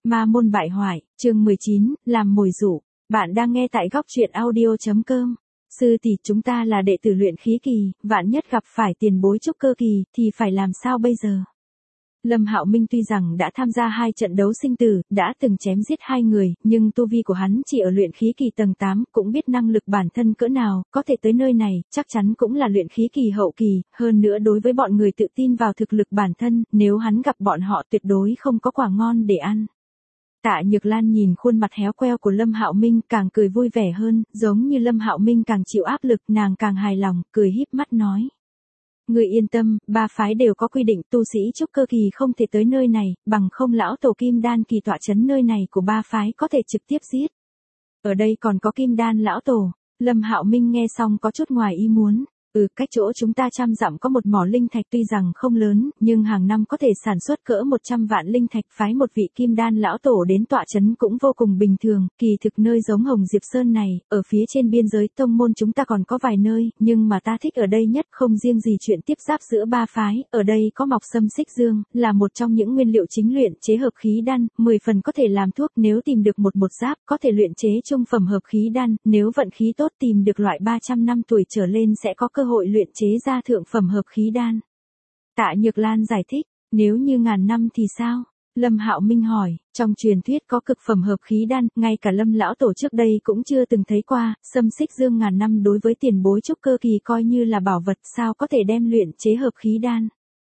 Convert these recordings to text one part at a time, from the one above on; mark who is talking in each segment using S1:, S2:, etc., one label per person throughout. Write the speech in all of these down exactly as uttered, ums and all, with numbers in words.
S1: Ma môn bại hoại, chương mười chín, làm mồi dụ. Bạn đang nghe tại góc truyện audio chấm com. Sư tỷ, chúng ta là đệ tử luyện khí kỳ, vạn nhất gặp phải tiền bối trúc cơ kỳ, thì phải làm sao bây giờ? Lâm Hạo Minh tuy rằng đã tham gia hai trận đấu sinh tử, đã từng chém giết hai người, nhưng tu vi của hắn chỉ ở luyện khí kỳ tầng tám, cũng biết năng lực bản thân cỡ nào, có thể tới nơi này, chắc chắn cũng là luyện khí kỳ hậu kỳ, hơn nữa đối với bọn người tự tin vào thực lực bản thân, nếu hắn gặp bọn họ tuyệt đối không có quả ngon để ăn. Tạ Nhược Lan nhìn khuôn mặt héo queo của Lâm Hạo Minh, càng cười vui vẻ hơn, giống như Lâm Hạo Minh càng chịu áp lực, nàng càng hài lòng, cười híp mắt nói: "Ngươi yên tâm, ba phái đều có quy định tu sĩ trúc cơ kỳ không thể tới nơi này, bằng không lão tổ Kim Đan kỳ tọa trấn nơi này của ba phái có thể trực tiếp giết." Ở đây còn có Kim Đan lão tổ. Lâm Hạo Minh nghe xong có chút ngoài ý muốn. Ừ, cách chỗ chúng ta trăm dặm có một mỏ linh thạch tuy rằng không lớn, nhưng hàng năm có thể sản xuất cỡ một trăm vạn linh thạch, phái một vị Kim Đan lão tổ đến tọa trấn cũng vô cùng bình thường, kỳ thực nơi giống Hồng Diệp Sơn này, ở phía trên biên giới tông môn chúng ta còn có vài nơi, nhưng mà ta thích ở đây nhất, không riêng gì chuyện tiếp giáp giữa ba phái, ở đây có mọc sâm xích dương, là một trong những nguyên liệu chính luyện chế hợp khí đan, mười phần có thể làm thuốc, nếu tìm được một một giáp, có thể luyện chế trung phẩm hợp khí đan, nếu vận khí tốt tìm được loại ba trăm năm tuổi trở lên sẽ có cơ hội luyện chế ra thượng phẩm hợp khí đan. Tạ Nhược Lan giải thích, nếu như ngàn năm thì sao? Lâm Hạo Minh hỏi, trong truyền thuyết có cực phẩm hợp khí đan, ngay cả Lâm lão tổ trước đây cũng chưa từng thấy qua, sâm xích dương ngàn năm đối với tiền bối trúc cơ kỳ coi như là bảo vật, sao có thể đem luyện chế hợp khí đan?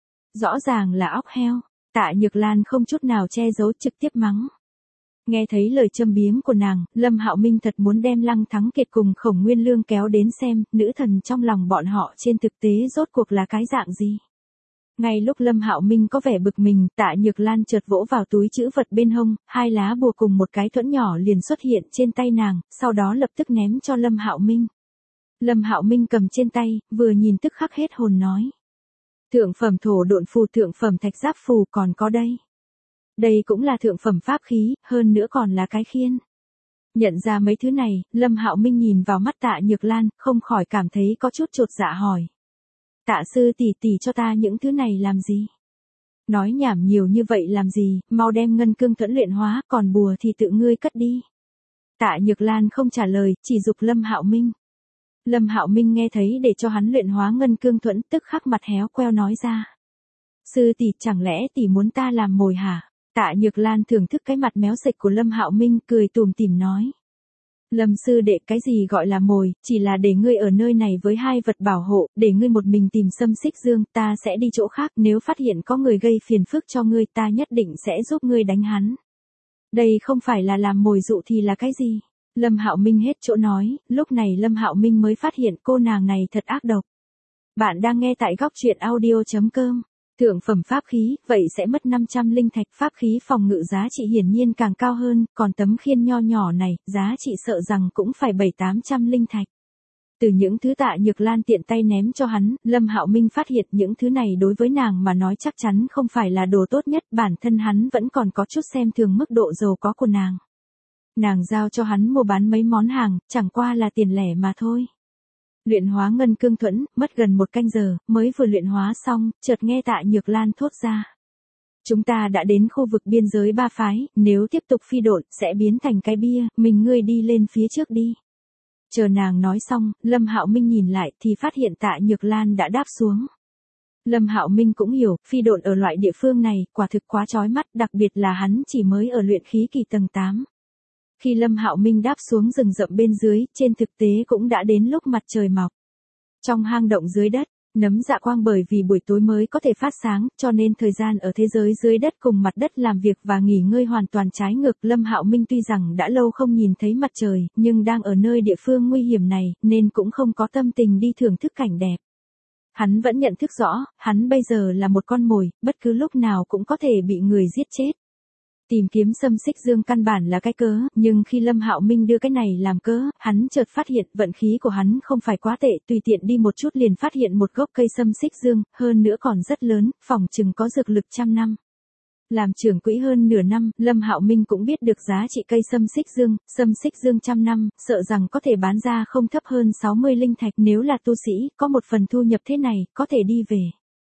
S1: Rõ ràng là óc heo. Tạ Nhược Lan không chút nào che giấu, trực tiếp mắng. Nghe thấy lời châm biếm của nàng, Lâm Hạo Minh thật muốn đem Lăng Thắng Kiệt cùng Khổng Nguyên Lương kéo đến xem, nữ thần trong lòng bọn họ trên thực tế rốt cuộc là cái dạng gì. Ngay lúc Lâm Hạo Minh có vẻ bực mình, Tạ Nhược Lan chợt vỗ vào túi trữ vật bên hông, hai lá bùa cùng một cái thuẫn nhỏ liền xuất hiện trên tay nàng, sau đó lập tức ném cho Lâm Hạo Minh. Lâm Hạo Minh cầm trên tay, vừa nhìn tức khắc hết hồn nói: "Thượng phẩm thổ độn phù, thượng phẩm thạch giáp phù còn có đây. Đây cũng là thượng phẩm pháp khí, hơn nữa còn là cái khiên." Nhận ra mấy thứ này, Lâm Hạo Minh nhìn vào mắt Tạ Nhược Lan, không khỏi cảm thấy có chút chột dạ hỏi: "Tạ sư tỷ tỷ cho ta những thứ này làm gì? Nói nhảm nhiều như vậy làm gì, mau đem ngân cương thuẫn luyện hóa, còn bùa thì tự ngươi cất đi." Tạ Nhược Lan không trả lời, chỉ giục Lâm Hạo Minh. Lâm Hạo Minh nghe thấy để cho hắn luyện hóa ngân cương thuẫn, tức khắc mặt héo queo nói ra: "Sư tỷ, chẳng lẽ tỷ muốn ta làm mồi hả?" Tạ Nhược Lan thưởng thức cái mặt méo sệch của Lâm Hạo Minh, cười tủm tỉm nói: "Lâm sư đệ, cái gì gọi là mồi, chỉ là để ngươi ở nơi này với hai vật bảo hộ, để ngươi một mình tìm sâm xích dương, ta sẽ đi chỗ khác, nếu phát hiện có người gây phiền phức cho ngươi, ta nhất định sẽ giúp ngươi đánh hắn. Đây không phải là làm mồi dụ thì là cái gì?" Lâm Hạo Minh hết chỗ nói, lúc này Lâm Hạo Minh mới phát hiện cô nàng này thật ác độc. Bạn đang nghe tại góc truyện audio chấm com. Thượng phẩm pháp khí, vậy sẽ mất năm trăm linh thạch, pháp khí phòng ngự giá trị hiển nhiên càng cao hơn, còn tấm khiên nho nhỏ này, giá trị sợ rằng cũng phải bảy tám trăm linh thạch. Từ những thứ Tạ Nhược Lan tiện tay ném cho hắn, Lâm Hạo Minh phát hiện những thứ này đối với nàng mà nói chắc chắn không phải là đồ tốt nhất, bản thân hắn vẫn còn có chút xem thường mức độ giàu có của nàng. Nàng giao cho hắn mua bán mấy món hàng, chẳng qua là tiền lẻ mà thôi. Luyện hóa ngân cương thuẫn, mất gần một canh giờ, mới vừa luyện hóa xong, chợt nghe Tạ Nhược Lan thốt ra: "Chúng ta đã đến khu vực biên giới ba phái, nếu tiếp tục phi độn, sẽ biến thành cái bia, mình ngươi đi lên phía trước đi." Chờ nàng nói xong, Lâm Hạo Minh nhìn lại thì phát hiện Tạ Nhược Lan đã đáp xuống. Lâm Hạo Minh cũng hiểu, phi độn ở loại địa phương này, quả thực quá chói mắt, đặc biệt là hắn chỉ mới ở luyện khí kỳ tầng tám. Khi Lâm Hạo Minh đáp xuống rừng rậm bên dưới, trên thực tế cũng đã đến lúc mặt trời mọc. Trong hang động dưới đất, nấm dạ quang bởi vì buổi tối mới có thể phát sáng, cho nên thời gian ở thế giới dưới đất cùng mặt đất làm việc và nghỉ ngơi hoàn toàn trái ngược. Lâm Hạo Minh tuy rằng đã lâu không nhìn thấy mặt trời, nhưng đang ở nơi địa phương nguy hiểm này, nên cũng không có tâm tình đi thưởng thức cảnh đẹp. Hắn vẫn nhận thức rõ, hắn bây giờ là một con mồi, bất cứ lúc nào cũng có thể bị người giết chết. Tìm kiếm sâm xích dương căn bản là cái cớ, nhưng khi Lâm Hạo Minh đưa cái này làm cớ, hắn chợt phát hiện vận khí của hắn không phải quá tệ, tùy tiện đi một chút liền phát hiện một gốc cây sâm xích dương, hơn nữa còn rất lớn, phỏng chừng có dược lực trăm năm. Làm trưởng quỹ hơn nửa năm, Lâm Hạo Minh cũng biết được giá trị cây sâm xích dương, sâm xích dương trăm năm, sợ rằng có thể bán ra không thấp hơn sáu mươi linh thạch, nếu là tu sĩ, có một phần thu nhập thế này, có thể đi về.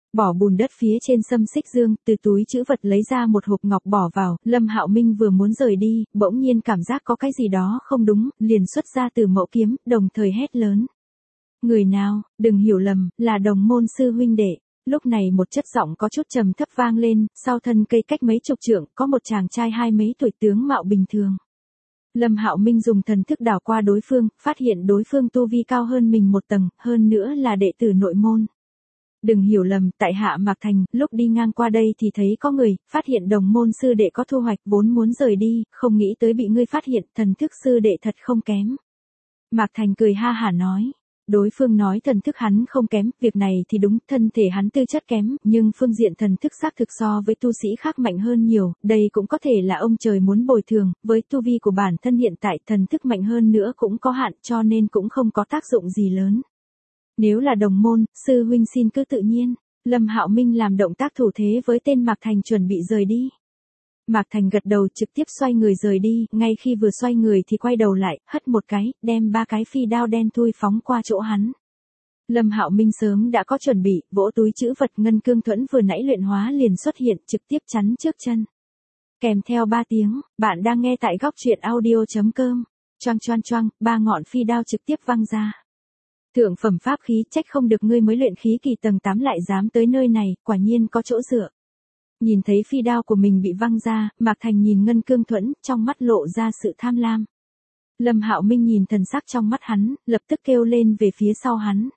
S1: Bỏ bùn đất phía trên xâm xích dương, từ túi trữ vật lấy ra một hộp ngọc bỏ vào, Lâm Hạo Minh vừa muốn rời đi, bỗng nhiên cảm giác có cái gì đó không đúng, liền xuất ra từ mẫu kiếm, đồng thời hét lớn. Người nào, đừng hiểu lầm, là đồng môn sư huynh đệ. Lúc này một chất giọng có chút trầm thấp vang lên, sau thân cây cách mấy chục trượng, có một chàng trai hai mấy tuổi tướng mạo bình thường. Lâm Hạo Minh dùng thần thức đảo qua đối phương, phát hiện đối phương tu vi cao hơn mình một tầng, hơn nữa là đệ tử nội môn. Đừng hiểu lầm, tại hạ Mạc Thành, lúc đi ngang qua đây thì thấy có người, phát hiện đồng môn sư đệ có thu hoạch vốn muốn rời đi, không nghĩ tới bị ngươi phát hiện, thần thức sư đệ thật không kém. Mạc Thành cười ha hả nói. Đối phương nói thần thức hắn không kém, việc này thì đúng, thân thể hắn tư chất kém, nhưng phương diện thần thức xác thực so với tu sĩ khác mạnh hơn nhiều, đây cũng có thể là ông trời muốn bồi thường, với tu vi của bản thân hiện tại thần thức mạnh hơn nữa cũng có hạn cho nên cũng không có tác dụng gì lớn. Nếu là đồng môn, sư huynh xin cứ tự nhiên, Lâm Hạo Minh làm động tác thủ thế với tên Mạc Thành chuẩn bị rời đi. Mạc Thành gật đầu trực tiếp xoay người rời đi, ngay khi vừa xoay người thì quay đầu lại, hất một cái, đem ba cái phi đao đen thui phóng qua chỗ hắn. Lâm Hạo Minh sớm đã có chuẩn bị, vỗ túi trữ vật ngân cương thuẫn vừa nãy luyện hóa liền xuất hiện trực tiếp chắn trước chân. Kèm theo ba tiếng, bạn đang nghe tại góc truyện audio chấm com. Choang choang choang, ba ngọn phi đao trực tiếp văng ra. Thượng phẩm pháp khí, trách không được ngươi mới luyện khí kỳ tầng tám lại dám tới nơi này, quả nhiên có chỗ dựa. Nhìn thấy phi đao của mình bị văng ra, Mạc Thành nhìn ngân cương thuẫn, trong mắt lộ ra sự tham lam. Lâm Hạo Minh nhìn thần sắc trong mắt hắn, lập tức kêu lên về phía sau hắn.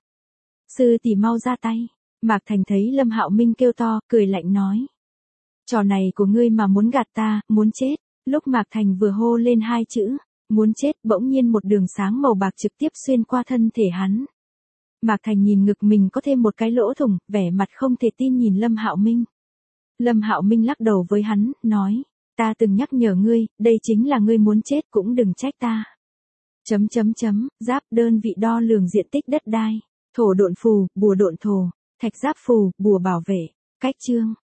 S1: Sư tỷ mau ra tay. Mạc Thành thấy Lâm Hạo Minh kêu to, cười lạnh nói. Trò này của ngươi mà muốn gạt ta, muốn chết. Lúc Mạc Thành vừa hô lên hai chữ, muốn chết, bỗng nhiên một đường sáng màu bạc trực tiếp xuyên qua thân thể hắn. Mạc Thành nhìn ngực mình có thêm một cái lỗ thủng, vẻ mặt không thể tin nhìn Lâm Hạo Minh. Lâm Hạo Minh lắc đầu với hắn, nói, ta từng nhắc nhở ngươi, đây chính là ngươi muốn chết cũng đừng trách ta. Chấm chấm chấm, giáp đơn vị đo lường diện tích đất đai, thổ độn phù, bùa độn thổ, thạch giáp phù, bùa bảo vệ, cách chương.